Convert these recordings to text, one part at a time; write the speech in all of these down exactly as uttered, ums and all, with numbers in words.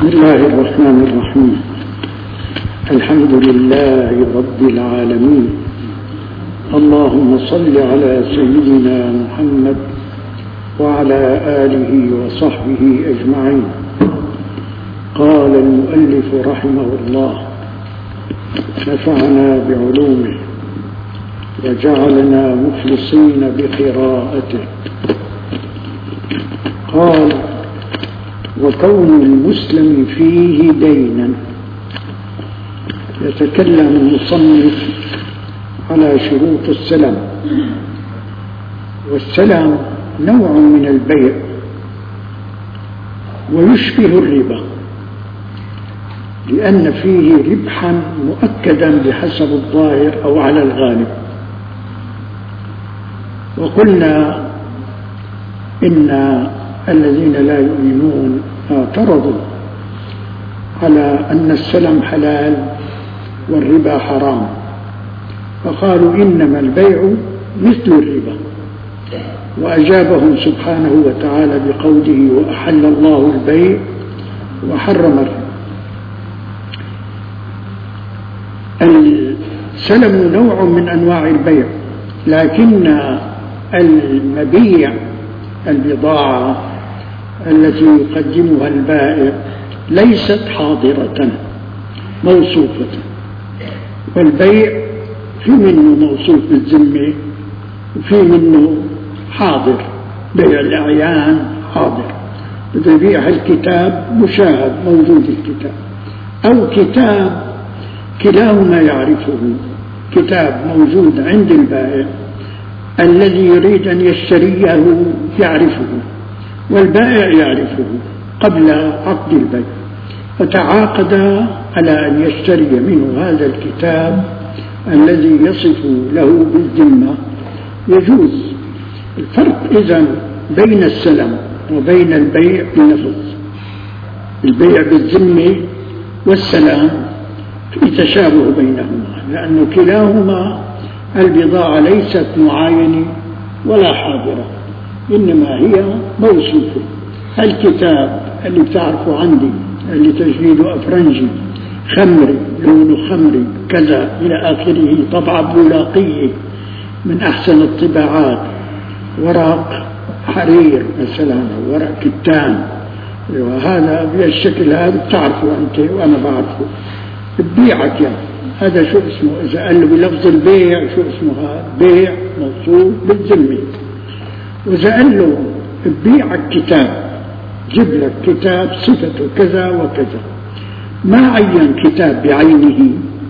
بسم الله الرحمن الرحيم. الحمد لله رب العالمين. اللهم صل على سيدنا محمد وعلى آله وصحبه أجمعين. قال المؤلف رحمه الله: نفعنا بعلومه وجعلنا مخلصين بقراءته. قال: وكون المسلم فيه دينا. يتكلم المصنف على شروط السلام. والسلام نوع من البيع ويشبه الربا لأن فيه ربحا مؤكدا بحسب الظاهر أو على الغالب. وقلنا إن الذين لا يؤمنون اعترضوا على أن السلم حلال والربا حرام، فقالوا إنما البيع مثل الربا، وأجابهم سبحانه وتعالى بقوله: وأحل الله البيع وحرم الربا. السلم نوع من أنواع البيع، لكن المبيع البضاعة التي يقدمها البائع ليست حاضرة موصوفة. والبيع في منه موصوف بالذمة وفي منه حاضر، بيع الأعيان حاضر، إذا يبيع الكتاب مشاهد موجود الكتاب، أو كتاب كلاهما يعرفه، كتاب موجود عند البائع الذي يريد أن يشتريه يعرفه والبائع يعرفه قبل عقد البيع، فتعاقدا على أن يشتري منه هذا الكتاب الذي يصف له بالذمة. يجوز. الفرق إذن بين السلم وبين البيع باللفظ. البيع بالذمة والسلام في تشابه بينهما، لأن كلاهما البضاعة ليست معاينة ولا حاضرة، إنما هي موصوفة. الكتاب اللي بتعرفه عندي اللي تجريده أفرنجي خمري لونه خمري كذا إلى آخره، طبعة بولاقية من أحسن الطباعات، ورق حرير مثلا، ورق كتان، وهذا بالشكل هذا بتعرفه أنت وأنا بعرفه، ببيعك يعني. هذا شو اسمه؟ إذا قال له بلفظ البيع شو اسمه؟ هذا بيع موصوف بالذمة. وإذا قال له ببيعك كتاب، جيب لك كتاب صفته كذا وكذا، ما عين كتاب بعينه،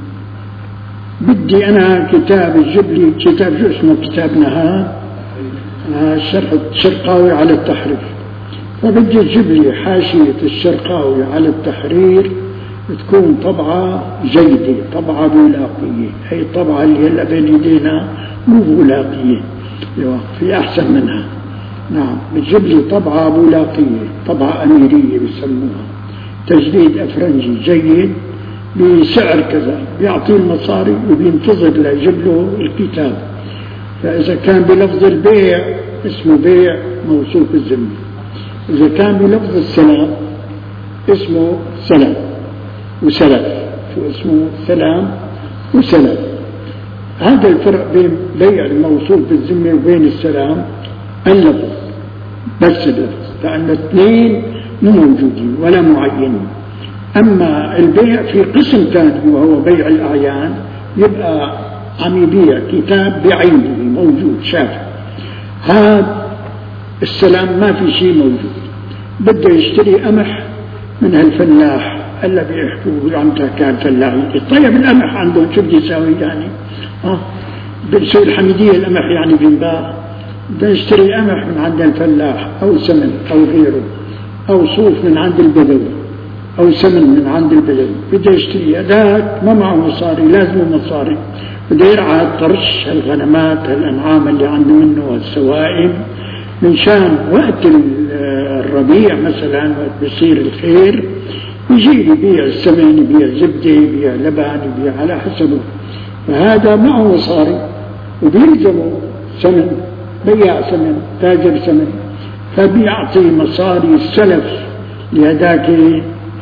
بدي أنا كتاب يجيب لي كتاب شو اسمه كتابنا هذا الشرح الشرقاوي على التحرير، فبدي يجيب لي حاشية الشرقاوي على التحرير تكون طبعة جيدة، طبعة بولاقية، هي الطبعة اللي هلا بين يدينا مو بولاقية، في أحسن منها. نعم، بتجيب لي طبعة بولاقية، طبعة أميرية بيسموها، تجديد أفرنجي جيد بسعر كذا، بيعطيه المصاري وبينتظر ليجيب له الكتاب. فإذا كان بلفظ البيع اسمه بيع موصوف بالذمة، إذا كان بلفظ السلام اسمه سلام وسلف، شو اسمه؟ سلام وسلف. هذا الفرق بين بيع الموصول بالذمة وبين السلام اللفظ، بس اللفظ، لأن الاثنين مو موجودين ولا معينين. أما البيع في قسم ثاني وهو بيع الأعيان، يبقى عم يبيع كتاب بعينه موجود شافه. هذا السلام ما في شيء موجود، بده يشتري قمح من هالفلاح هلا بيحكوا عن كان فلاحين. طيب القمح عندهم شو بده يساوي يعني؟ اه بسوي الحميدية القمح يعني بينباع، بده يشتري قمح من عند الفلاح أو سمن أو غيره، أو صوف من عند البدوي أو سمن من عند البدوي، بده يشتري. هذاك ما معه مصاري، لازم مصاري، بده يرعى الطرش هالغنمات هالأنعام اللي عنده منه والسوائم، من شان وقت الربيع مثلا وقت بيصير الخير يجي يبيع السمن، يبيع زبدة، يبيع لبن، يبيع على حسبه. فهذا معه مصاري وبيلزمه سمن، بيع سمن، تاجر سمن، فبيعطي مصاري السلف لهداك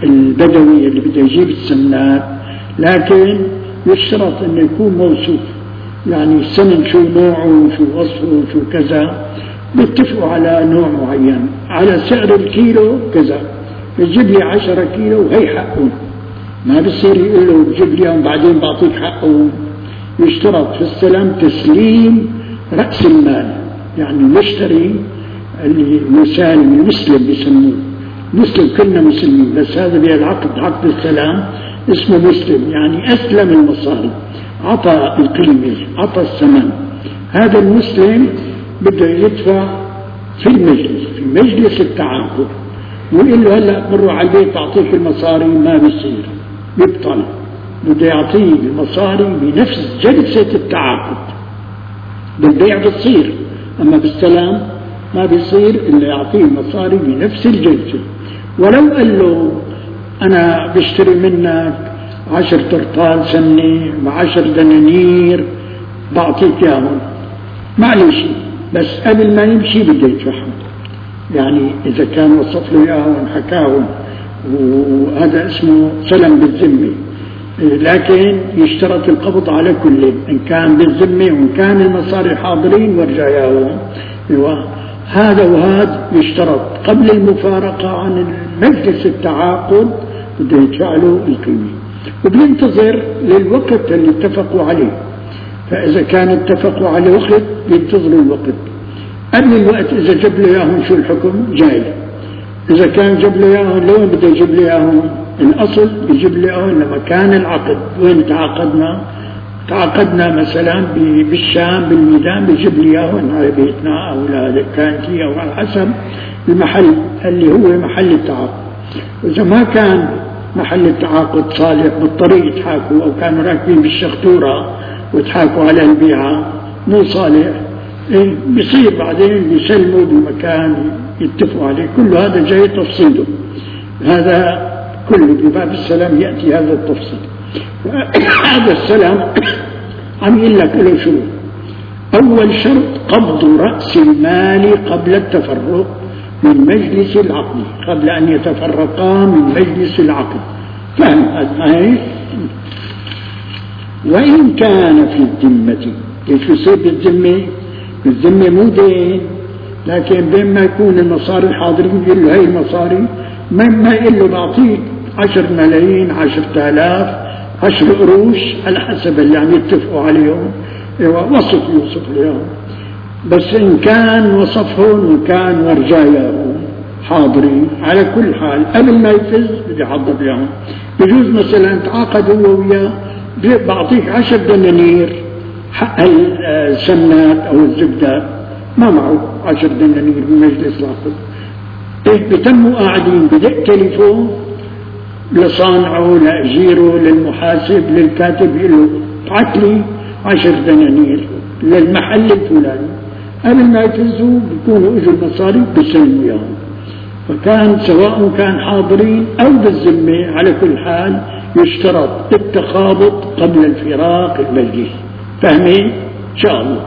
البدوي اللي بده يجيب السمنات، لكن يشترط أنه يكون موصوف، يعني السمن شو نوعه شو وصفه شو كذا، بيتفقوا على نوع معين، على سعر الكيلو كذا، يجيب لي عشرة كيلو وهي حقه، ما بصير يقول له جيب لي بعدين بعطيك حقه. يشترط في السلام تسليم رأس المال، يعني المشتري اللي مسالم المسلم بيسموه مسلم، كلنا مسلمين، بس هذا بالعقد عقد السلام اسمه مسلم، يعني أسلم المصاري، عطى القيمة عطى الثمن. هذا المسلم بده يدفع في المجلس في مجلس التعاقد، ويقول له هلا مروا على البيت تعطيك المصاري، ما بيصير، يبطل، بده يعطيه المصاري بنفس جلسة التعاقد. بالبيع بتصير، أما بالسلام ما بيصير إلا يعطيه المصاري بنفس الجلسة. ولو قال له أنا بشتري منك عشر ترطال سمنة وعشر دنانير بعطيك إياهم، معلش، بس قبل ما يمشي بده يدفعهم، يعني إذا كان وصف له إياهم حكاهم، وهذا اسمه سلم بالذمة. لكن يشترط القبض على كل، إن كان بالذمة وإن كان المصاري حاضرين ورجاياهم. هذا وهذا يشترط قبل المفارقة عن مجلس التعاقد بده يدفع له القيمة، وبينتظر للوقت اللي اتفقوا عليه. فإذا كان اتفقوا على وقت بينتظروا الوقت، قبل الوقت إذا جاب له إياهم شو الحكم جاي. إذا كان جاب له إياهم لوين بده يجيب له إياهم؟ الأصل يجيب له إياهم لمكان العقد، وين تعاقدنا؟ تعاقدنا مثلا بالشام بالميدان، بيجيب لي إياهم على بيتنا أو لا كانتي أو على حسب المحل اللي هو محل التعاقد. إذا ما كان محل التعاقد صالح بالطريق يتحاكوا، أو كانوا راكبين بالشخطورة وتحاكوا على البيعة مو صالح، إيه بيصير بعدين بيسلموا بمكان يتفقوا عليه. كل هذا جاي تفصيله، هذا كله بباب السلام يأتي هذا التفصيل. هذا السلام عم يقول لك له شو؟ أول شرط قبض رأس المال قبل التفرق من مجلس العقد، قبل أن يتفرقا من مجلس العقد. فهم هذا؟ وإن كان في الذمة، كيف يصير بالذمة؟ بالذمة مو دين، لكن بين ما يكون المصاري حاضرين يقول له هي المصاري، ما يقول له بعطيك عشر ملايين عشرة آلاف عشر قروش على حسب اللي عم يتفقوا عليهم، وصف يوصف لهم. بس إن كان وصفهم وكان ورجاياهم حاضرين، على كل حال قبل ما يفز بده يحضر لهم. بجوز مثلا تعاقد هو وياه بعطيك عشر دنانير حق السمنات أو الزبدات، ما معه عشر دنانير بمجلس العقد، إيه بتموا قاعدين بدق تليفون لصانعه لأجيره للمحاسب للكاتب يقول له ابعث لي عشر دنانير للمحل الفلاني، قبل ما يفزوا بيكونوا اجوا المصاري بيسلموا اياهم. فكان سواء كان حاضرين او بالذمه، على كل حال يشترط التخابط قبل الفراق المجلس. فاهمين ان شاء الله؟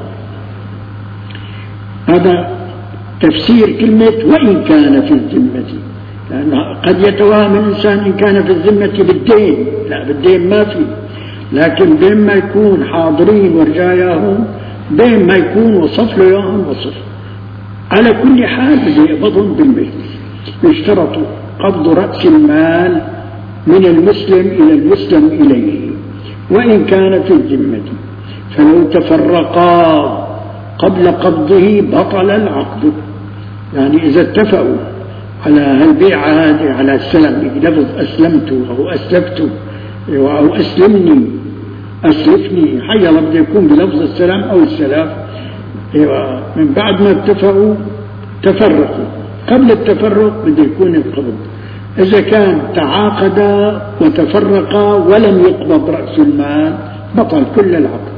هذا تفسير كلمه وان كان في الذمه، لأن قد يتوهم الإنسان إن كان في الذمة بالدين، لا بالدين ما في، لكن بين ما يكون حاضرين ورجاياهم، بين ما يكون وصف له إياهم وصف. على كل حال بده يقبضهم بالمجلس. يشترط قبض رأس المال من المسلم إلى المسلم إليه وإن كان في الذمة، فلو تفرقا قبل قبضه بطل العقد. يعني إذا اتفقوا على هالبيعة هذه على السلم بلفظ أسلمته أو أسلفته أو أسلمني أسلفني، حي الله بده يكون بلفظ السلام أو السلاف. من بعد ما اتفقوا تفرقوا، قبل التفرق بده يكون القبض. إذا كان تعاقدا وتفرقا ولم يقبض رأس المال بطل كل العقد.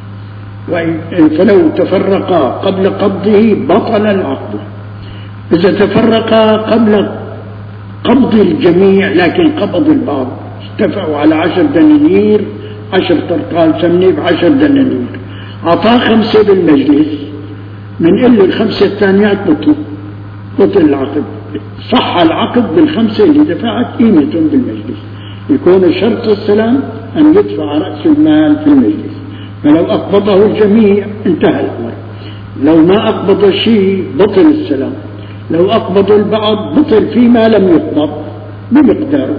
فلو تفرقا قبل قبضه بطل العقد. إذا تفرقا قبل قبض الجميع لكن قبض البعض، اتفقوا على عشر دنانير، عشر ترطال سمنة بعشر دنانير، أعطاه خمسة بالمجلس، من إلا الخمسة الثانيات بطل بطل العقد. صح العقد بالخمسة اللي دفعت قيمتهم بالمجلس. يكون شرط السلام أن يدفع رأس المال في المجلس، فلو أقبضه الجميع انتهى الأمر. لو ما أقبض شيء بطل السلام، لو أقبض البعض بطل فيما لم يقبض بمقداره.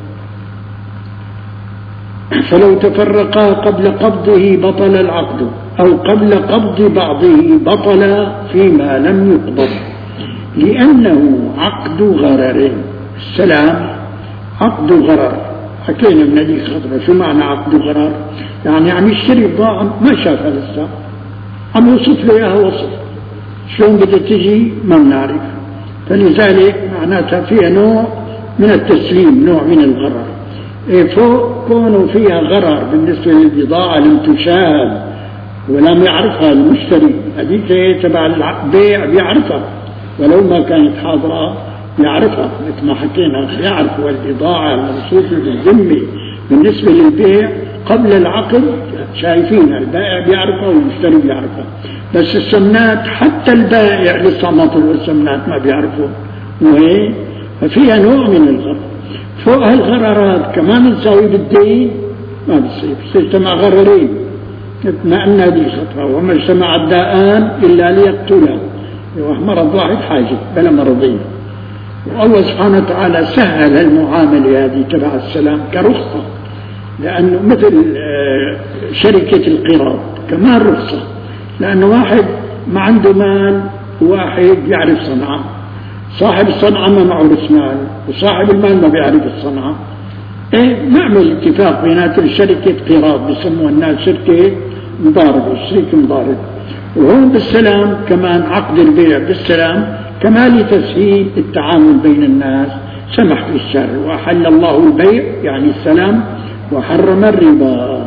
فلو تفرقا قبل قبضه بطل العقد، أو قبل قبض بعضه بطل فيما لم يقبض، لأنه عقد غرر. السلام عقد غرر، حكينا من هذه خطرة. شو معنى عقد غرر؟ يعني عم يشتري بضاعة ما شافها لسه، عم يوصف له إياها وصف، شلون بدها تجي ما بنعرف. فلذلك معناتها فيها نوع من التسليم، نوع من الغرر. إيه فوق كونه فيها غرر بالنسبة للبضاعة لم تشاهد ولم يعرفها المشتري، هذيك تبع البيع بيعرفها ولو ما كانت حاضرة يعرفها، مثل ما حكينا يعرف البضاعة الموصوفة بالذمة بالنسبة للبيع قبل العقد شايفينها، البائع بيعرفها والمشتري بيعرفها. بس السمنات حتى البائع لسه ما طلعوا السمنات ما بيعرفوا، وهي ففيها نوع من الغرر. فوق هالغررات كمان نساوي بالدين ما بصير، بصير اجتمع غررين. ما أن هذه خطرة، وما اجتمع الداءان إلا ليقتلا، مرض واحد حاجة بلا مرضين. والله سبحانه وتعالى سهل المعاملة هذه تبع السلام كرخصة، لأنه مثل شركة القراض كمان رخصة، لأنه واحد ما عنده مال وواحد يعرف صنعة، صاحب الصنعة ما معه رأس مال وصاحب المال ما بيعرف الصنعة، ايه نعمل اتفاق بينات شركة قراض بيسموها الناس شركة مضاربة، شريك مضارب. وهون بالسلام كمان عقد البيع بالسلام كمان لتسهيل التعامل بين الناس. سمح في الشر، وأحل الله البيع يعني السلام، وحرم الربا.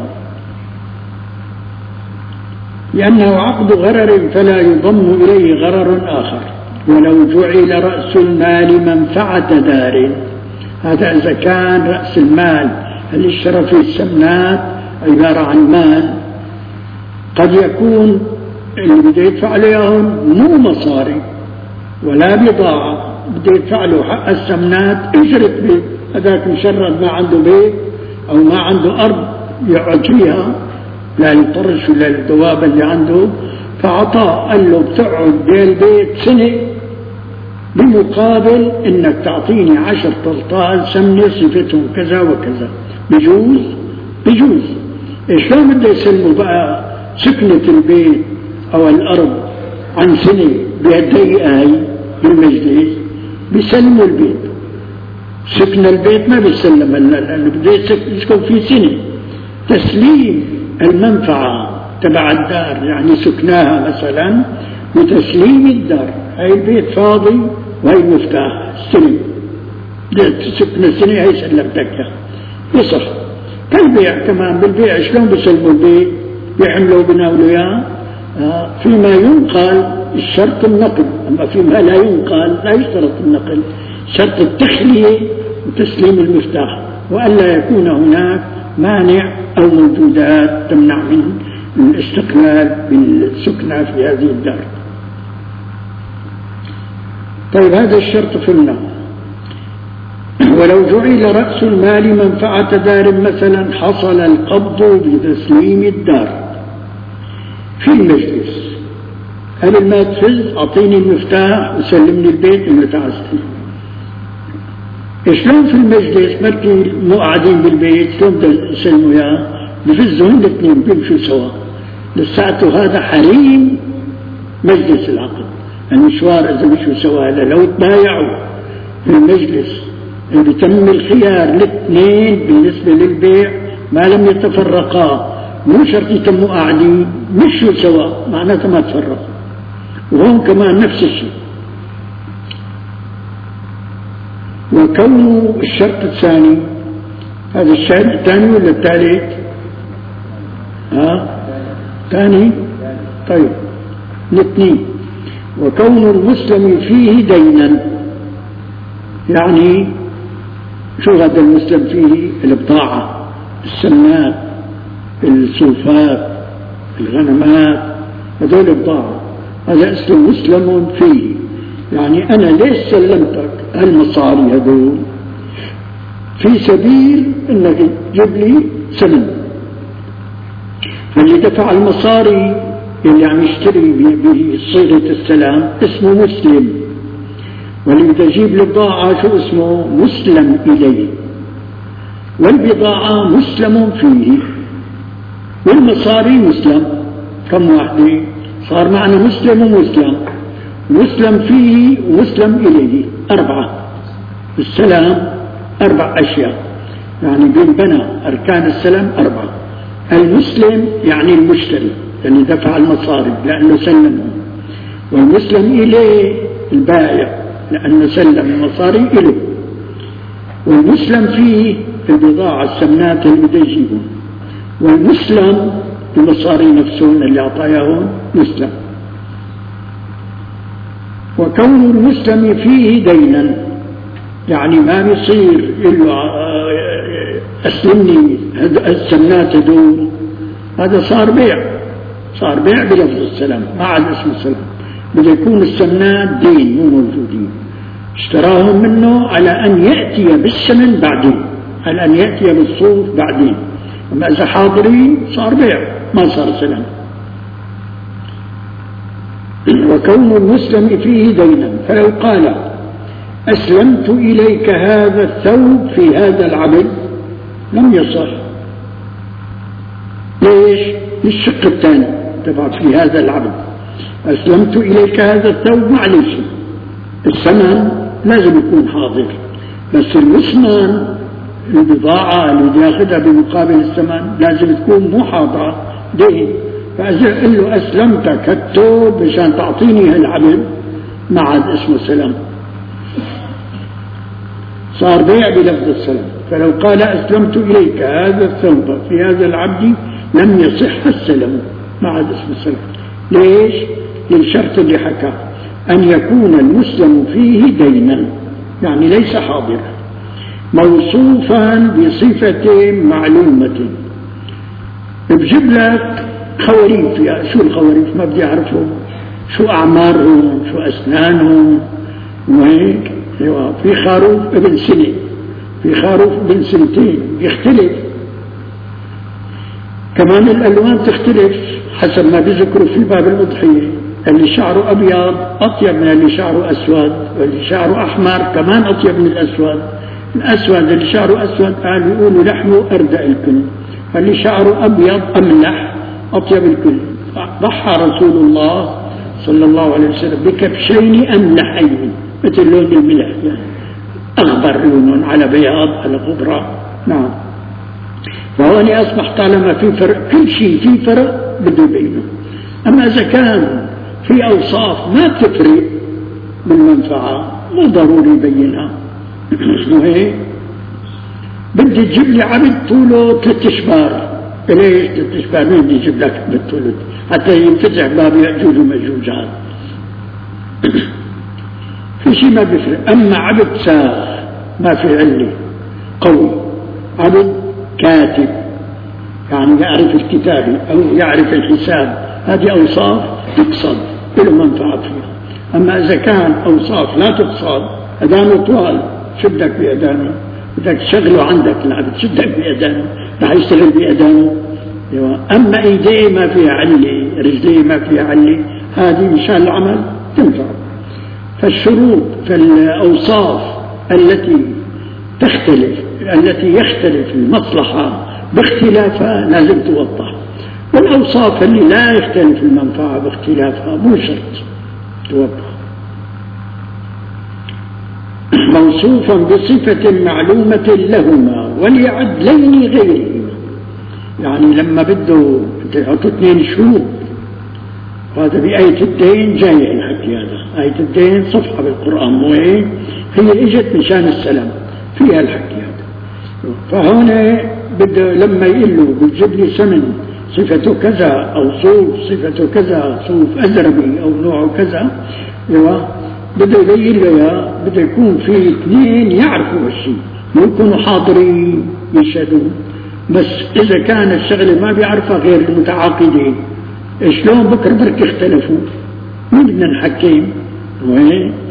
لأنه عقد غرر فلا يضم إليه غرر آخر. ولو جعل رأس المال منفعة دار، هذا إذا كان رأس المال اللي اشترى فيه السمنات عبارة عن مال، قد يكون اللي بده يدفع عليهم مو مصاري ولا بضاعة، بده يدفع له حق السمنات اجرة بيت. هذاك مشرد ما عنده بيت أو ما عنده أرض يقعد فيها لا يطرش ولا الدواب اللي عنده، فعطاه قال له بتقعد بالبيت سنة بمقابل انك تعطيني عشر طلطال سمنة صفتهم كذا وكذا. بجوز بجوز شلون بده يسلموا بقى سكنة البيت او الارض عن سنة بهالدقيقة هاي بالمجلس؟ بيسلموا البيت، سكن البيت ما بيسلم لانه بده يسكن في سنة. تسليم المنفعة تبع الدار يعني سكناها مثلا، وتسليم الدار، هاي البيت فاضي وهي المفتاح استلم، سكن السنة هي سلمتك يصح. كالبيع كمان، بالبيع شلون بيسلموا البيت؟ بيحملوا بناولوا اياه آه فيما ينقل الشرط النقل، اما فيما لا ينقل لا يشترط النقل، شرط التخلية وتسليم المفتاح، والا يكون هناك مانع او موجودات تمنع من الاستقلال بالسكنة في هذه الدار. طيب هذا الشرط في النقل. ولو جعل رأس المال منفعة دار مثلا حصل القبض بتسليم الدار في المجلس. قبل ما تفز أعطيني المفتاح وسلمني البيت اللي تعستي. شلون في المجلس مركي مو قاعدين بالبيت شلون بدهم يسلموا اياه؟ بفزوا هن الاثنين بيمشوا سوا. لساته هذا حريم مجلس العقد، المشوار اذا مشوا سوا. لو تبايعوا في المجلس اللي بتم الخيار الاثنين بالنسبة للبيع ما لم يتفرقا، مو شرط يتموا قاعدين، مشوا سوا معناته ما تفرقوا. وهون كمان نفس الشيء. وكون الشرط الثاني، هذا الشرط الثاني ولا الثالث؟ ها ثاني. طيب الاثنين. وكون المسلم فيه دينا، يعني شو هذا المسلم فيه؟ البضاعة، السمنات، الصوفات، الغنمات، هذول بضاعة، هذا اسمه مسلم فيه. يعني أنا ليش سلمتك هالمصاري هذول؟ في سبيل أنك تجيب لي سلم. فاللي دفع المصاري اللي عم يشتري بصيغة السلام اسمه مسلم، واللي بده يجيب البضاعة شو اسمه؟ مسلم إليه، والبضاعة مسلم فيه، والمصاري مسلم. كم واحدة؟ صار معنا مسلم ومسلم، مسلم فيه ومسلم إليه، أربعة. السلام أربع أشياء، يعني بينبنى أركان السلام أربعة. المسلم يعني المشتري اللي يعني دفع المصاري لأنه سلمه، والمسلم إليه البائع لأنه سلم المصاري إليه، والمسلم فيه البضاعة السمنات اللي بده يجيبون، والمسلم المصاري نفسهم اللي أعطاهم مسلم. وكون المسلم فيه دينا يعني ما بيصير له أسلمني السمنات هدول، هذا صار بيع، صار بيع بلفظ السلام ما عاد اسم السلام. بده يكون السمنات دين مو موجودين، اشتراهم منه على أن يأتي بالسمن بعدين، على أن يأتي بالصوف بعدين. أما إذا حاضرين صار بيع ما صار سلام. وكون المسلم فيه دينا، فلو قال أسلمت إليك هذا الثوب في هذا العبد لم يصح. ليش؟ الشق الثاني تبع في هذا العبد، أسلمت إليك هذا الثوب معلش الثمن لازم يكون حاضر، بس المثمن البضاعة اللي بدي ياخذها بمقابل الثمن لازم تكون مو حاضرة دين. فإذا قل له أسلمتك الثوب مشان تعطيني هالعبد ما عاد اسمه سلام، صار بيع بلفظ السلام. فلو قال أسلمت إليك هذا الثوب في هذا العبد لم يصح السلام، ما عاد اسم السلام. ليش؟ للشرط اللي حكاه أن يكون المسلم فيه دينا، يعني ليس حاضرا، موصوفا بصفة معلومة. بجيب لك خواريف، يا شو الخواريف؟ ما بدي أعرفهم، شو أعمارهم، شو أسنانهم وهيك. في خروف ابن سنة، في خروف ابن سنتين، يختلف. كمان الألوان تختلف حسب ما بيذكروا في باب الأضحية، اللي شعره أبيض أطيب من اللي شعره أسود، واللي شعره أحمر كمان أطيب من الأسود. الأسود اللي شعره أسود قال يقولوا لحمه أردأ الكل، فاللي شعره أبيض أملح أطيب الكل. ضحى رسول الله صلى الله عليه وسلم بكبشين أملحين مثل لون الملح، يعني أغبر لون على بياض على خضرة. نعم. فهون أصبح طالما في فرق، كل شيء في فرق بده يبينه. أما إذا كان في أوصاف ما تفرق بالمنفعة مو ضروري يبينها. وهيك بدي تجيب لي عبد طوله ثلاث اشبار، ليش ثلاث اشبار؟ مين بدي يجيب لك بالطول حتى ينفتح باب يأجوج ومأجوج؟ هذا في شيء ما بيفرق. أما عبد ساغ ما في علة قوي، عبد كاتب يعني يعرف الكتابة أو يعرف الحساب، هذه أوصاف تقصد له منفعة فيها. أما إذا كان أوصاف لا تقصد، أدانه طوال، شو بدك بأدانه؟ بدك تشغله عندك العبد، شو بدك بأدانه؟ رح يشتغل بأدانه. أما إيديه ما فيها علة، رجليه ما فيها علة، هذه مشان العمل تنفع. فالشروط فالأوصاف التي تختلف، التي يختلف المصلحة باختلافها لازم توضح، والأوصاف اللي لا يختلف المنفعة باختلافها مو شرط توضح. موصوفا بصفة معلومة لهما ولعدلين غيرهما، يعني لما بده يحطوا اثنين شروط، هذا بآية الدين جاي الحكي. هذا آية الدين صفحة بالقرآن مو هيك، هي اجت مشان السلام فيها الحكي هذا. فهنا بده لما يقول له بتجيب لي سمن صفته كذا أو صوف صفته كذا، صوف أزربي أو نوعه كذا، بده يبين له يا بده يكون في اثنين يعرفوا هالشيء، مو يكونوا حاضرين يشهدون بس. إذا كان الشغلة ما بيعرفها غير المتعاقدين، شلون بكره برك اختلفوا؟ مين بدنا نحكيم؟ وين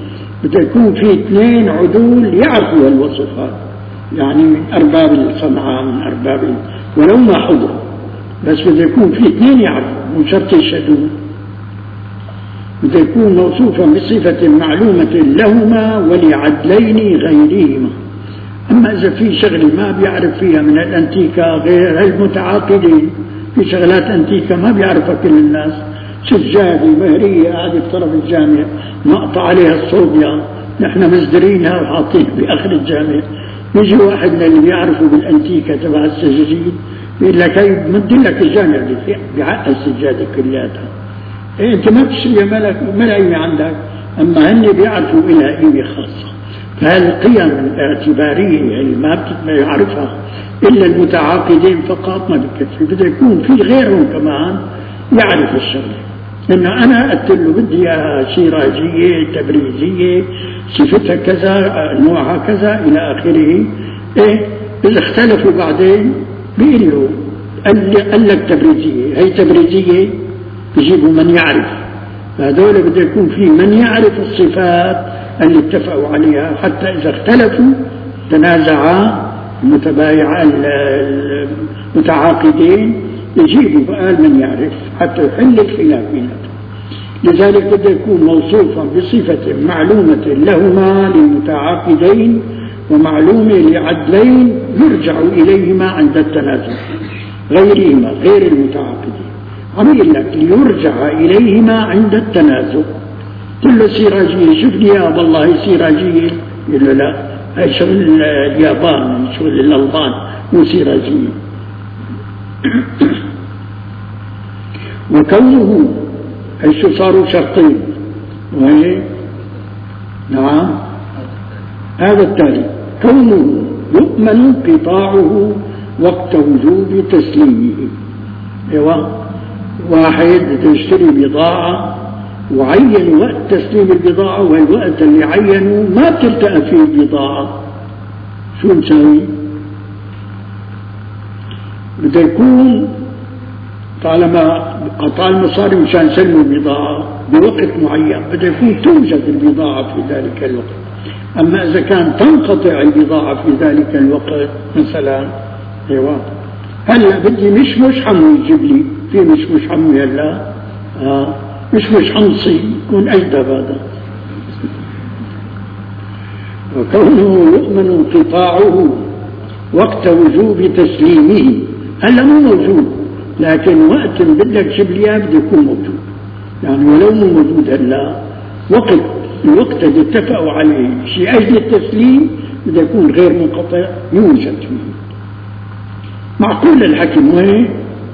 بده يكون في اثنين عدول يعرفوا الوصفات، يعني من أرباب الصنعة من أرباب ولو ما حضروا، بس بده يكون في اثنين يعرفوا مو شرط يشهدون. بده يكون موصوفا بصفة معلومة لهما ولعدلين غيرهما. أما إذا في شغلة ما بيعرف فيها من الأنتيكا غير المتعاقدين، في شغلات أنتيكا ما بيعرفها كل الناس، سجادة مهرية قاعدة بطرف الجامع نقطع عليها الصوبيا نحن مصدرينها وحاطين بآخر الجامع، يجي واحد من اللي بيعرفوا بالأنتيكا تبع السجاجيد بيقول لك هي بمد لك الجامع بعقل السجادة كلياتها. إيه أنت ما بتشتريها ملك ملايين عندك، أما هن بيعرفوا إلها قيمة خاصة. فهالقيم الاعتبارية اللي ما بيعرفها إلا المتعاقدين فقط ما بكفي، بده يكون في غيرهم كمان يعرف الشغله. إنه أنا قلت له بدي شيراجية تبريزية صفتها كذا نوعها كذا إلى آخره. إيه إذا اختلفوا بعدين بيقول له قال لك تبريزية، هي تبريزية بيجيبوا من يعرف. فهذول بده يكون في من يعرف الصفات اللي اتفقوا عليها، حتى إذا اختلفوا تنازعا المتبايعان المتعاقدين يجيبوا بقال من يعرف حتى يحل الخلاف بيناتهم. لذلك بده يكون موصوفا بصفة معلومة لهما للمتعاقدين ومعلومة لعدلين يرجع إليهما عند التنازع غيرهما غير المتعاقدين. عم يقول لك ليرجع إليهما عند التنازع. كل سيراجية شوف لي يا والله سيراجية، يقول له لا هاي شغل اليابان شغل الألبان مو سيراجية. وكونه حيث صاروا شرطين وهي نعم هذا التالي كونه يؤمن قطاعه وقت وجوب تسليمه. ايوه واحد يشتري بضاعة وعين وقت تسليم البضاعة والوقت اللي عينوا ما تلتقى فيه البضاعة، شو نسوي؟ بده يكون طالما قطع المصاري مشان سلموا البضاعة بوقت معين بده يكون توجد البضاعة في ذلك الوقت. أما إذا كان تنقطع البضاعة في ذلك الوقت مثلا ايوه هلا بدي مش مش حمو يجيب لي في مش مش حمو هلا آه مش مش حمصي يكون أجدب هذا. وكونه يؤمن قطاعه وقت وجوب تسليمه هلا مو موجود، لكن وقت بدك تجيب لي بده يكون موجود، يعني ولو مو موجود هلا وقت الوقت اللي اتفقوا عليه شيء أجل التسليم بده يكون غير منقطع يوجد فيه. معقول الحكم وين؟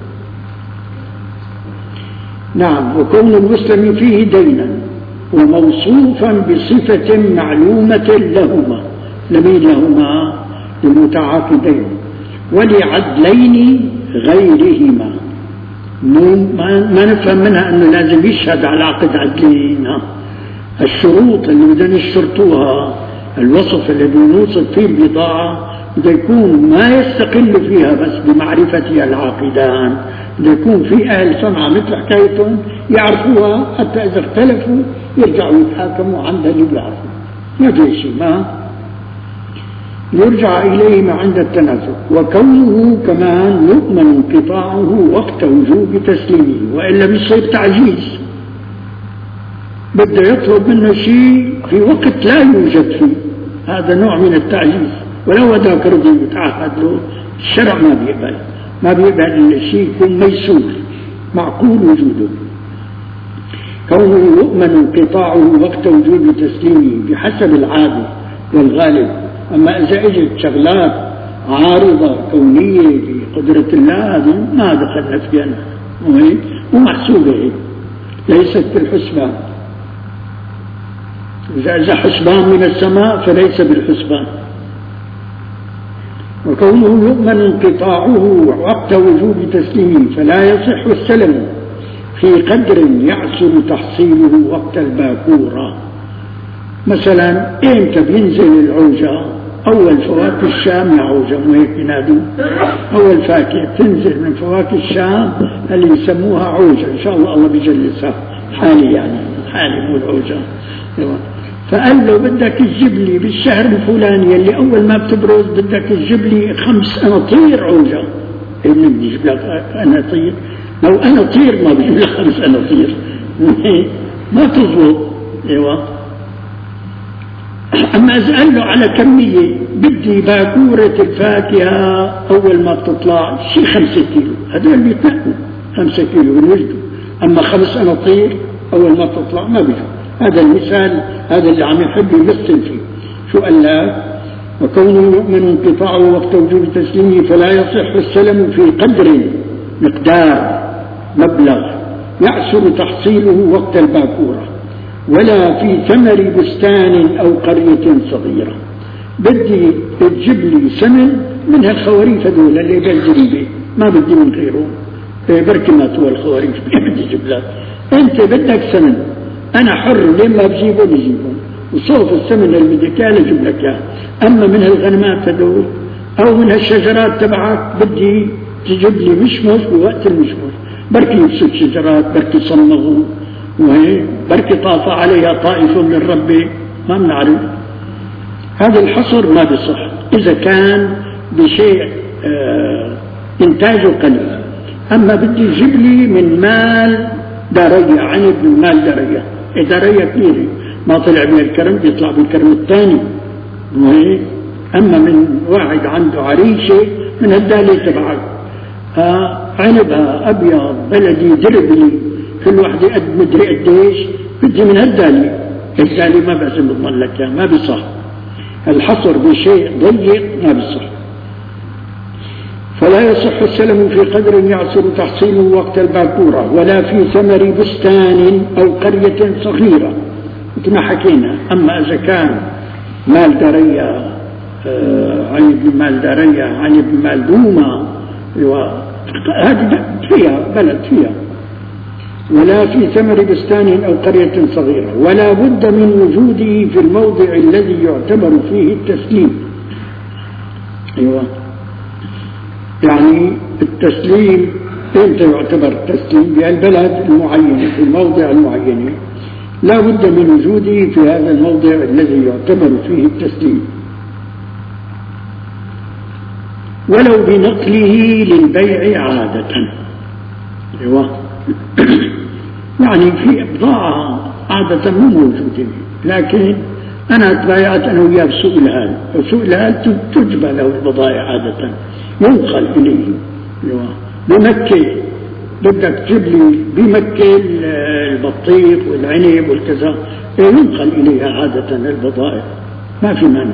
نعم. وكون المسلم فيه دينا وموصوفا بصفة معلومة لهما لمين لهما للمتعاقدين ولعدلين غيرهما. ما نفهم منها أنه لازم يشهد على عقد عدلين. الشروط اللي بدنا نشترطوها الوصف اللي بدنا نوصف فيه البضاعة بده يكون ما يستقل فيها بس بمعرفتها العاقدان، بده يكون في أهل صنعة مثل حكايتهم يعرفوها حتى إذا اختلفوا يرجعوا يتحاكموا عند اللي بيعرفوا. ما في شيء ما يرجع إليهما عند التنازع. وكونه كمان يؤمن انقطاعه وقت وجوب تسليمه، وإلا بيصير تعجيز، بده يطلب منه شيء في وقت لا يوجد فيه، هذا نوع من التعجيز. ولو هذاك رضي يتعهد له الشرع ما بيقبل ما بيقبل إلا الشيء يكون ميسور معقول وجوده. كونه يؤمن انقطاعه وقت وجوب تسليمه بحسب العادة والغالب. أما إذا اجت شغلات عارضة كونية بقدرة الله هذه ما دخلنا فيها وهي ومحسوبة هي ليست بالحسبان. إذا إذا حسبان من السماء فليس بالحسبان. وكونه يؤمن انقطاعه وقت وجوب تسليمه فلا يصح السلم في قدر يعسر تحصيله وقت الباكورة. مثلا امتى بينزل العوجة؟ اول فواكه الشام يا عوجة مو هيك بينادوا، اول فاكهة تنزل من فواكه الشام اللي يسموها عوجة ان شاء الله الله بيجلسها حالي يعني حالي مو العوجة. فقال له بدك تجيب لي بالشهر الفلاني اللي أول ما بتبرز بدك تجيب لي خمس أناطير عوجة. إيه من بدي يجيب لك أناطير؟ لو أناطير ما بجيب لك خمس أناطير ما تزبط. ايوه. اما اذا قال له على كميه بدي باكوره الفاكهه اول ما بتطلع شيء خمسة كيلو، هذول بيتنقوا خمسة كيلو بنوجدوا. اما خمس اناطير اول ما بتطلع ما بيجوا. هذا المثال هذا اللي عم يحب يمثل فيه. شو قال لك؟ وكونه يؤمن انقطاعه وقت وجوب تسليمه فلا يصح السلم في قدر مقدار مبلغ يعسر تحصيله وقت الباكورة، ولا في ثمر بستان أو قرية صغيرة. بدي تجيب لي سمن من هالخواريف هذول اللي بالجريبة، ما بدي من غيره. بركي ما تو الخواريف بدي اجيب لك. انت بدك سمن، انا حر لين ما بجيبه بجيبه، وصوف السمن اللي بدك اياه اجيب لك اياه. اما من هالغنمات هذول او من هالشجرات تبعك بدي تجيب لي مشمش بوقت المشمش. بركي يفسد شجرات، بركي صمغوا وهي بركي طاف عليها طائف من ربي، ما بنعرف. هذا الحصر ما بيصح اذا كان بشيء آه انتاجه قليل. اما بدي يجيب لي من مال دارية، عنب من مال دارية، دارية كبيرة ما طلع من الكرم بيطلع بالكرم الثاني وهي. اما من واحد عنده عريشة من الدالة تبعك آه عنبها ابيض بلدي دربلي كل واحدة قد مدري قديش بدي من هالدالي، الدالي ما بأسم بضمن لك ما بيصح. الحصر بشيء ضيق ما بيصح. فلا يصح السلم في قدر يعسر تحصيله وقت الباكورة، ولا في ثمر بستان أو قرية صغيرة مثل ما حكينا. أما إذا كان مال درية آه عنب مال درية عنب مال دوما هذه فيها بلد فيها. ولا في ثمر بستان أو قرية صغيرة، ولا بد من وجوده في الموضع الذي يعتبر فيه التسليم. أيوة. يعني التسليم امتى يعتبر التسليم؟ بالبلد المعين في الموضع المعين، لا بد من وجوده في هذا الموضع الذي يعتبر فيه التسليم، ولو بنقله للبيع عادة. أيوة. يعني في بضاعة عادة مو موجودة، لكن أنا تبايعت أنا وياه بسوق الهال، وسوق الهال تجبى له البضائع عادة ينقل إليه. بمكة بدك تجيب لي بمكة البطيخ والعنب والكذا ينقل إليها عادة البضائع ما في مانع،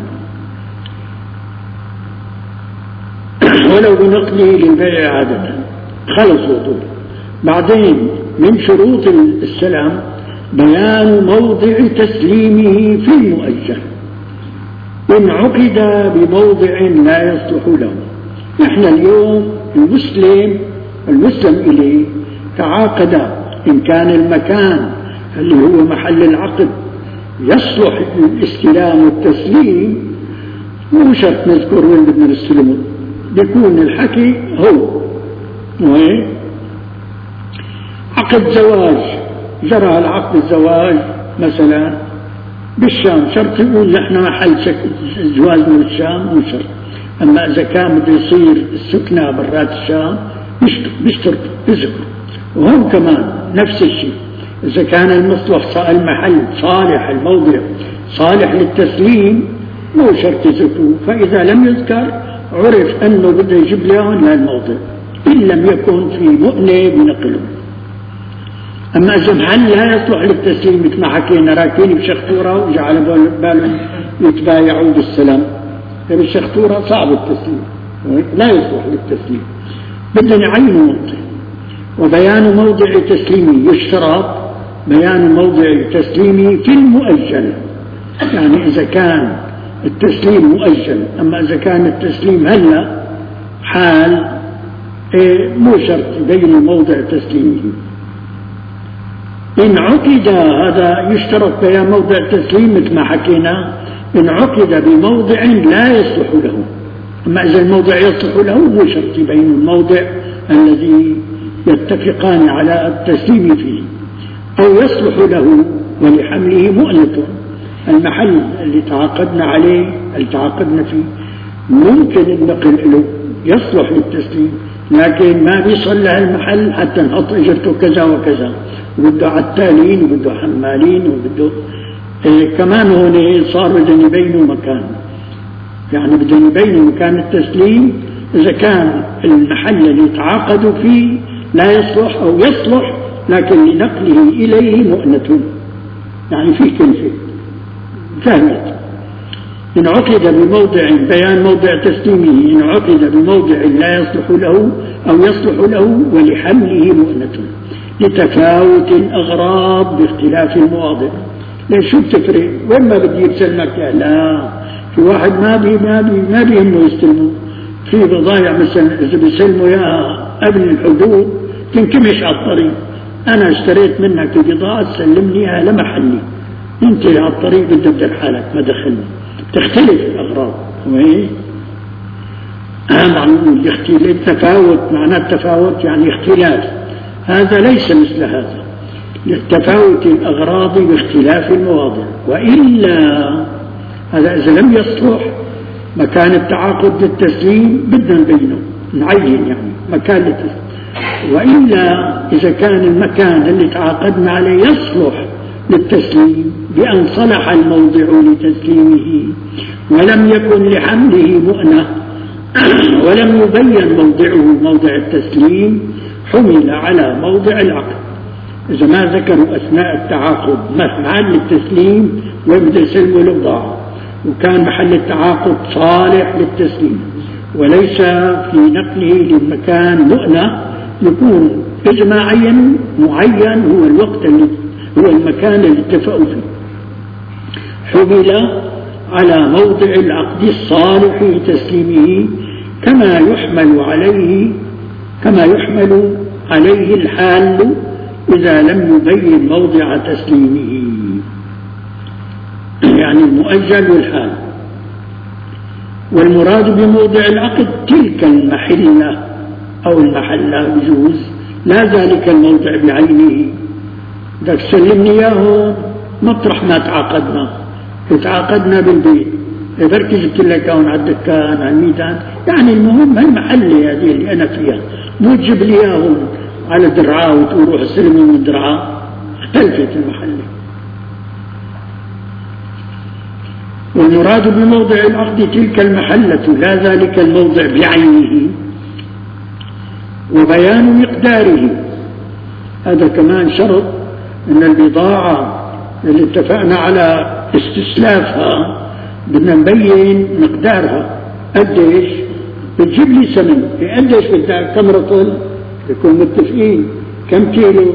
ولو بنقله للبيع عادة خلص وضوء. بعدين من شروط السلام بيان موضع تسليمه في المؤجل إن عقد بموضع لا يصلح له. نحن اليوم المسلم المسلم إليه تعاقد إن كان المكان اللي هو محل العقد يصلح للاستلام والتسليم، مو شرط نذكر وين بدنا نستلمه، بيكون الحكي هو وين عقد زواج، جرى العقد الزواج مثلا بالشام، شرط يقول نحن محل زواجنا بالشام مو شرط. أما إذا كان بده يصير السكنة برات الشام بيشترط بذكر. وهم كمان نفس الشيء، إذا كان المصلح المحل صالح الموضع صالح للتسليم مو شرط يذكره، فإذا لم يذكر عرف أنه بده يجيب لهم لهالموضع إن لم يكن في مؤنة بنقله. أما إذا محل لا يصلح للتسليم مثل ما حكينا راكين بشخطورة وجعل بالهم يتبايعوا بالسلام، بالشخطورة صعب التسليم لا يصلح للتسليم، بدنا نعين موضع. وبيان موضع تسليمه يشترط بيان موضع تسليمه في المؤجل، يعني إذا كان التسليم مؤجل. أما إذا كان التسليم هلا حال إيه مو شرط يبين موضع تسليمه. إن عقد هذا يشترط بيان موضع التسليم مثل ما حكينا إن عقد بموضع لا يصلح له. أما إذا الموضع يصلح له مو شرط يبين الموضع الذي يتفقان على التسليم فيه، أو يصلح له ولحمله مؤنة المحل اللي تعاقدنا عليه اللي تعاقدنا فيه ممكن النقل له يصلح للتسليم، لكن ما بيصل له المحل حتى نحط اجرته كذا وكذا، وبده عتالين وبده حمالين وبده إيه كمان. هون صار بدهم يبينوا مكان، يعني بدهم يبينوا مكان التسليم إذا كان المحل اللي تعاقدوا فيه لا يصلح أو يصلح لكن لنقله إليه مؤنة، يعني في كلفة فهمت. إن عقد بموضع بيان موضع تسليمه، إن عقد بموضع لا يصلح له أو يصلح له ولحمله مؤنة لتفاوت الأغراض باختلاف المواضع. ليش شو بتفرق؟ وين ما بدي يسلمك يا لا، في واحد ما بي ما بي ما بيهمه يستلمه، في بضايع مثلا إذا بيسلموا إياها قبل الحدود تنكمش على الطريق، أنا اشتريت منك بضاعة سلمني إياها لمحلي، أنت على الطريق بدك تدير حالك ما دخلني. تختلف الأغراض. وإيه؟ أهم التفاوت، معناه التفاوت يعني اختلاف، هذا ليس مثل هذا، لتفاوت الأغراض باختلاف المواضع. وإلا هذا إذا لم يصلح مكان التعاقد للتسليم بدنا نبينه نعين يعني مكان للتسليم. وإلا إذا كان المكان اللي تعاقدنا عليه يصلح للتسليم بأن صلح الموضع لتسليمه ولم يكن لحمله مؤنة ولم يبين موضعه موضع التسليم حمل على موضع العقد. إذا ما ذكروا أثناء التعاقد محل التسليم ويبدأ يسلموا البضاعة وكان محل التعاقد صالح للتسليم وليس في نقله للمكان مؤنة، يكون إجماعيا معين هو الوقت اللي هو المكان اللي اتفقوا فيه، حمل على موضع العقد الصالح لتسليمه كما يحمل عليه كما يحمل عليه الحال إذا لم يبين موضع تسليمه، يعني المؤجل والحال. والمراد بموضع العقد تلك المحلة أو المحلة بجوز، لا ذلك الموضع بعينه. بدك تسلمني إياه مطرح ما تعاقدنا، تعاقدنا بالبيت بركي جبت لك هون على الدكان على الميدان، يعني المهم هالمحلة هذه اللي أنا فيها، مو تجيب لي إياه على درعاه وتروح تسلمني من درعاه، اختلفت المحلة. والمراد بموضع العقد تلك المحلة لا ذلك الموضع بعينه. وبيان مقداره، هذا كمان شرط، أن البضاعة اللي اتفقنا على استسلافها بدنا نبين مقدارها قديش، بتجيب لي سمن قديش بدك، كم رطل، يكون متفقين كم كيلو.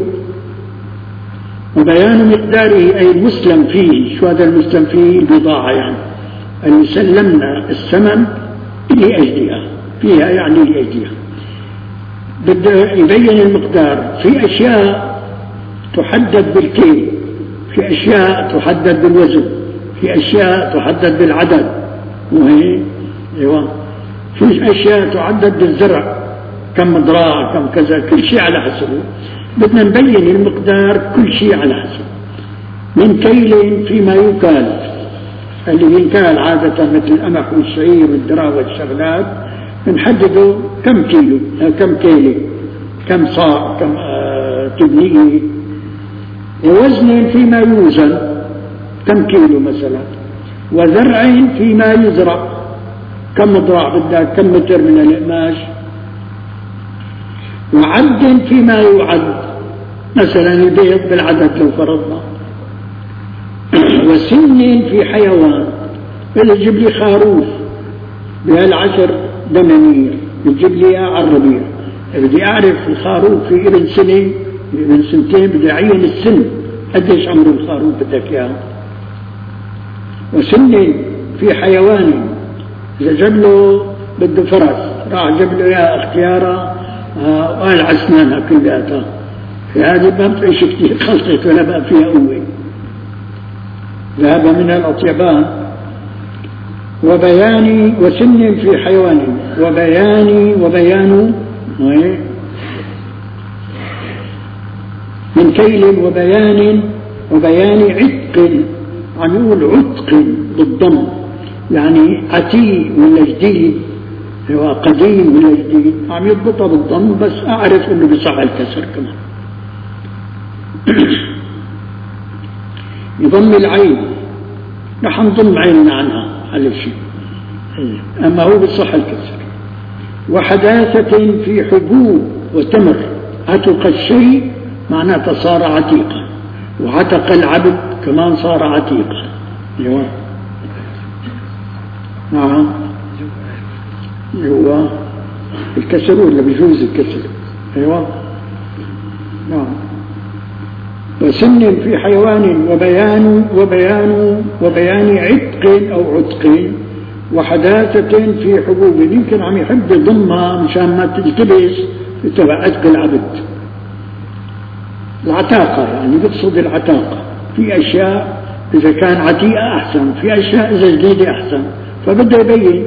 وبيان مقداره أي المسلم فيه، شو هذا المسلم فيه؟ البضاعة يعني أن سلمنا الثمن لأجلها فيها، يعني لأجلها بده يبين المقدار. في أشياء تحدد بالكيل، في أشياء تحدد بالوزن، في أشياء تحدد بالعدد، وهي أيوة في أشياء تحدد بالزرع، كم ذراع كم كذا، كل شيء على حسبه. بدنا نبين المقدار كل شيء على حسب. من كيل فيما يكال، اللي ينكال عادة مثل القمح والشعير والذرة والشغلات بنحدده كم كيلو، كم كيلة، كم صاع، كم آه تبنيه. ووزن فيما يوزن، كم كيلو مثلا. وزرع فيما يزرع، كم ذراع بدك، كم متر من القماش. وعد فيما يعد، مثلا البيض بالعدد لو فرضنا. وسن في حيوان، اللي يجيب لي خروف بهالعشر دنانير يجيب لي على الربيع، بدي أعرف الخروف في ابن سنة ابن سنتين، بدي أعين السن قديش عمر الخروف بدك إياه. وسن في حيوان، إذا جاب له بده فرس راح جاب له إياه اختياره وقال عسنانها كلها، في هذه ما بتعيش كثير، خلطت ولا بقى فيها قوة، ذهب من الأطيبان. وبيان وسن في حيوان، وبيان وبيان من كيل، وبيان وبيان عتق عم يقول عتق بالضم، يعني عتيق ولا جديد، هو قديم ولا جديد، عم يضبطها بالضم، بس أعرف إنه بصح الكسر كمان. يضم العين، رح نضم عيننا عنها على شيء، أما هو بصح الكسر. وحداثة في حبوب وتمر، عتق الشيء معناته صار عتيقا، وعتق العبد كمان صار عتيقا. ايوه نعم، ايوه الكسر ولا بجوز الكسر؟ ايوه نعم. وسن في حيوان وبيان وبيان وبيان عتق او عتق، وحداثة في حبوب، يمكن عم يحب يضمها مشان ما تلتبس تبع عتق العبد. العتاقة يعني بتصد العتاقة، في أشياء إذا كان عتيقة أحسن، في أشياء إذا جديدة أحسن، فبده يبين.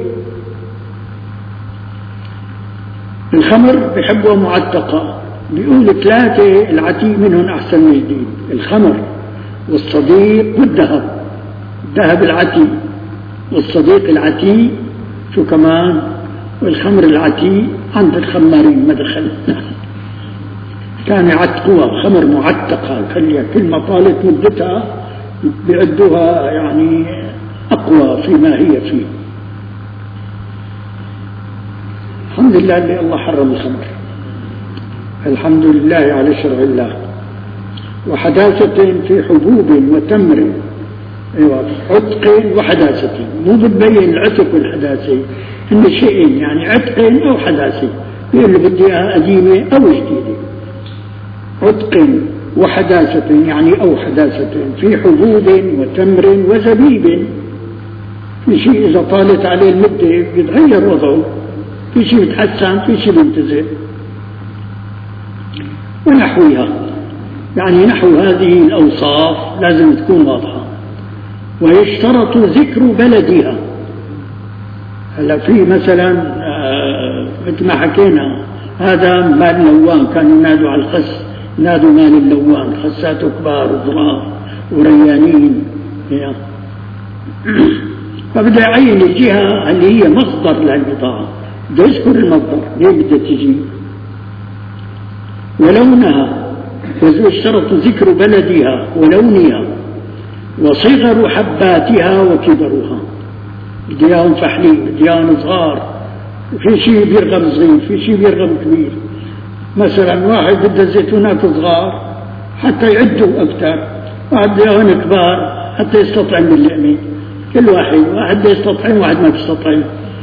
الخمر بحبها معتقة، بيقول ثلاثة العتيق منهم أحسن من الجديد، الخمر والصديق والذهب. الذهب العتيق والصديق العتيق، شو كمان؟ والخمر العتيق عند الخمارين ما دخل. كان يعتقوها خمر معتقة، كل ما طالت مدتها بيعدوها يعني أقوى فيما هي فيه. الحمد لله اللي الله حرم الخمر، الحمد لله على شرع الله. وحداثة في حبوب وتمر، ايوه عتق وحداثة، مو بتبين العتق والحداثة، هن شيئين يعني عتق او حداثة، بيقول له بدي اياها قديمة او جديدة. عتق وحداثة يعني او حداثة في حبوب وتمر وزبيب، في شيء اذا طالت عليه المدة بيتغير وضعه، في شيء بيتحسن، في شيء بينتزع. ونحوها يعني نحو هذه الأوصاف لازم تكون واضحة. ويشترط ذكر بلدها. هلا في مثلا مثل ما حكينا هذا مال اللوان، كانوا ينادوا على الخس، نادوا مال اللوان، خسات كبار وظراف وريانين. فبدأ يعين الجهة اللي هي مصدر للبضاعة، بده يذكر المصدر ليه بدها تجي. ولونها، ويشترط ذكر بلدها ولونها وصغر حباتها وكبرها. بدي اياهم فحلين، بدي اياهم صغار، في شيء بيرغم صغير، في شيء بيرغم كبير. مثلا واحد بده الزيتونات صغار حتى يعدوا اكثر، واحد بده اياهم كبار حتى يستطعم باللقمه. كل واحد واحد بده يستطعم، واحد ما بيستطعم.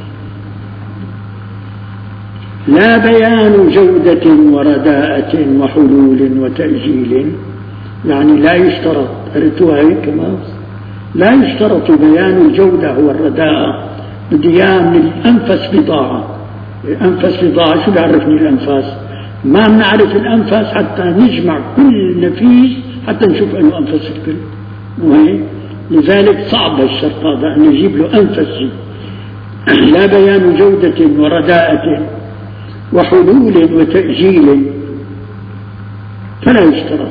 لا بيان جودة ورداءة وحلول وتأجيل، يعني لا يشترط، قريتوها هيك كمان، لا يشترط بيان الجودة والرداءة، بدي اياه من الأنفس بضاعة. الأنفس بضاعة، شو بيعرفني الأنفاس؟ ما بنعرف الأنفاس حتى نجمع كل نفيس حتى نشوف أنه أنفس الكل، وهي لذلك صعب الشرط هذا أن يجيب له أنفس. لا بيان جودة ورداءة وحلول وتأجيل فلا يشترط،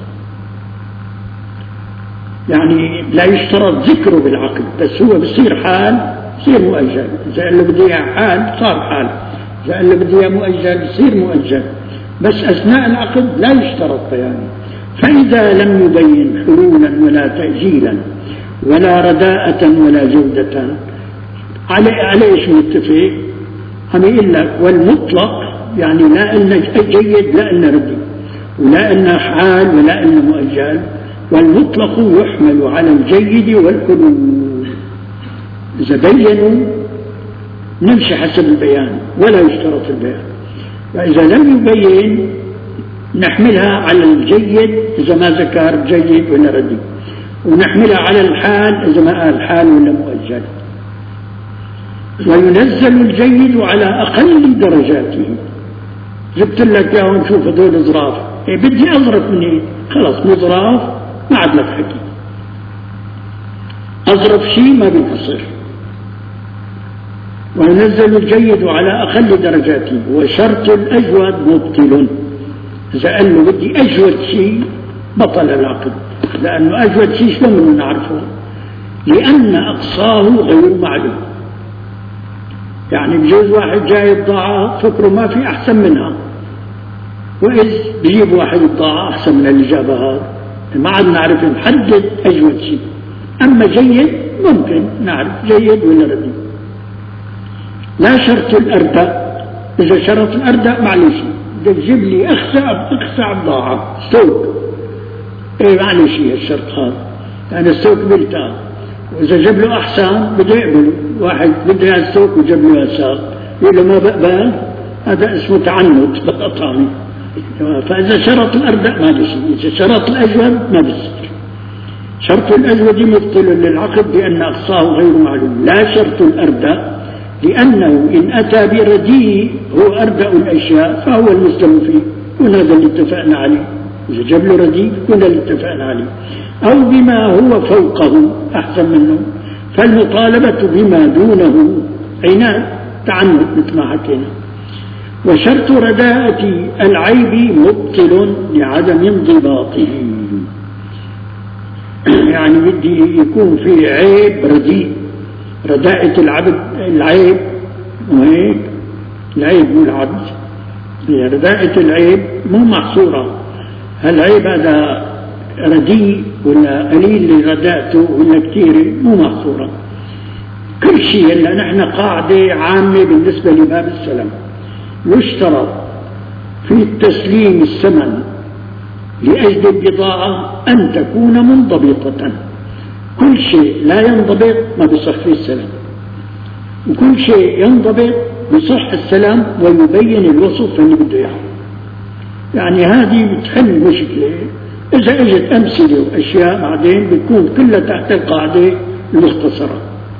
يعني لا يشترط ذكره بالعقد، بس هو بصير حال بصير مؤجل. إذا قال له بدي حال صار حال، إذا قال له بدي مؤجل بصير مؤجل، بس أثناء العقد لا يشترط بيانه. فإذا لم يبين حلولا ولا تأجيلا ولا رداءة ولا جودة، على على ايش متفق؟ عم يقول لك والمطلق يعني لا إلنا جيد لا إلنا ردي، ولا إلنا حال ولا إلنا مؤجل. والمطلق يحمل على الجيد والحلول، إذا بينوا نمشي حسب البيان ولا يشترط البيان، وإذا لم يبين نحملها على الجيد إذا ما ذكر جيد ولا ردي، ونحملها على الحال إذا ما قال حال ولا مؤجل. وينزل الجيد على أقل درجاته. جبت لك يا ونشوف هذول ظراف، إيه بدي أظرف من إيه؟ خلاص مظراف ما عاد لك حكي، أظرف شيء ما بينقصر. وينزل الجيد على أقل درجاته، وشرط الأجود مبطل. إذا قال له بدي أجود شيء بطل العقد، لأنه أجود شيء شو بدنا نعرفه؟ لأن أقصاه غير معلوم. يعني بجوز واحد جاي بضاعة فكره ما في أحسن منها، وإذ بجيب واحد بضاعة أحسن من اللي جابها هذا، ما عاد نعرف نحدد أجود شيء. أما جيد ممكن نعرف جيد ولا رديء. لا شرط الأرداء. إذا شرط الأرداء معلش بدك تجيب لي أخسع أخسع بضاعة ستوك، إيه معلش الشرط هذا، يعني الستوك بيلتقى، وإذا جاب له أحسن بده يقبله. واحد بده يا ستوك وجاب له أساق يقول له ما بقبل، هذا اسمه تعنت طعمي. فإذا شرط الأرداء ما بيصير، إذا شرط الأجود ما بيصير. شرط الأجود مبطل للعقد لأن أقصاه غير معلوم. لا شرط الأرداء لأنه إن أتى برديء هو أردأ الأشياء فهو المسلم فيه، يكون هذا اللي اتفقنا عليه. إذا جاب له رديء يكون اللي اتفقنا عليه، أو بما هو فوقه أحسن منه، فالمطالبة بما دونه عناد تعنت مثل ما حكينا. وشرط رداءة العيب مبطل لعدم انضباطه. يعني بدي يكون في عيب رديء، رداءة العبد العيب وهيك العيب مو العبد، رداءة العيب مو محصورة، هالعيب هذا رديء ولا قليل لرداءته ولا كثير مو محصورة. كل شيء هلا نحن قاعدة عامة بالنسبة لباب السلام، يشترط في تسليم الثمن لأجل البضاعة أن تكون منضبطة. كل شيء لا ينضبط ما بصح فيه السلام، وكل شيء ينضبط بصح السلام ويبين الوصف اللي بده اياه. يعني هذه بتحل مشكلة. إذا اجت أمثلة وأشياء بعدين بتكون كلها تحت القاعدة المختصرة.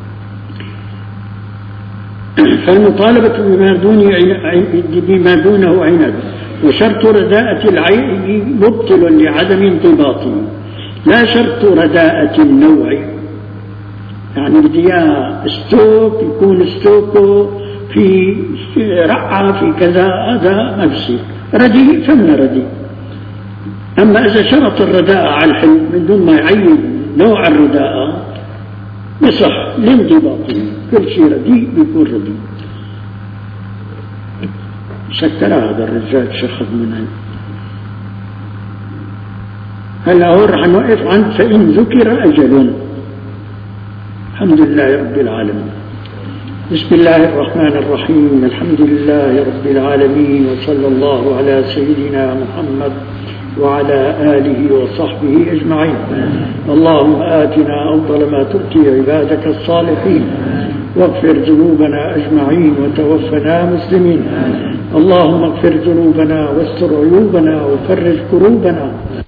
فالمطالبة بما دونه بما دونه عناد. وشرط رداءة العيب مبطل لعدم انضباطه. لا شرط رداءة النوع، يعني بدي اياه ستوك يكون ستوكه في رقعة في كذا، هذا ما بصير. رديء فمن رديء. أما إذا شرط الرداءة على الحلم من دون ما يعين نوع الرداءة بصح لانضباطه. كل شيء رديء بيكون رديء. شكرا هذا الرجال شخص منه. هلا هون رح نوقف عند فإن ذكر أجل. الحمد لله رب العالمين. بسم الله الرحمن الرحيم. الحمد لله رب العالمين، وصلى الله على سيدنا محمد وعلى آله وصحبه أجمعين. اللهم آتنا أفضل ما تؤتي عبادك الصالحين، واغفر ذنوبنا أجمعين وتوفنا مسلمين. اللهم اغفر ذنوبنا واستر عيوبنا وفرج كروبنا.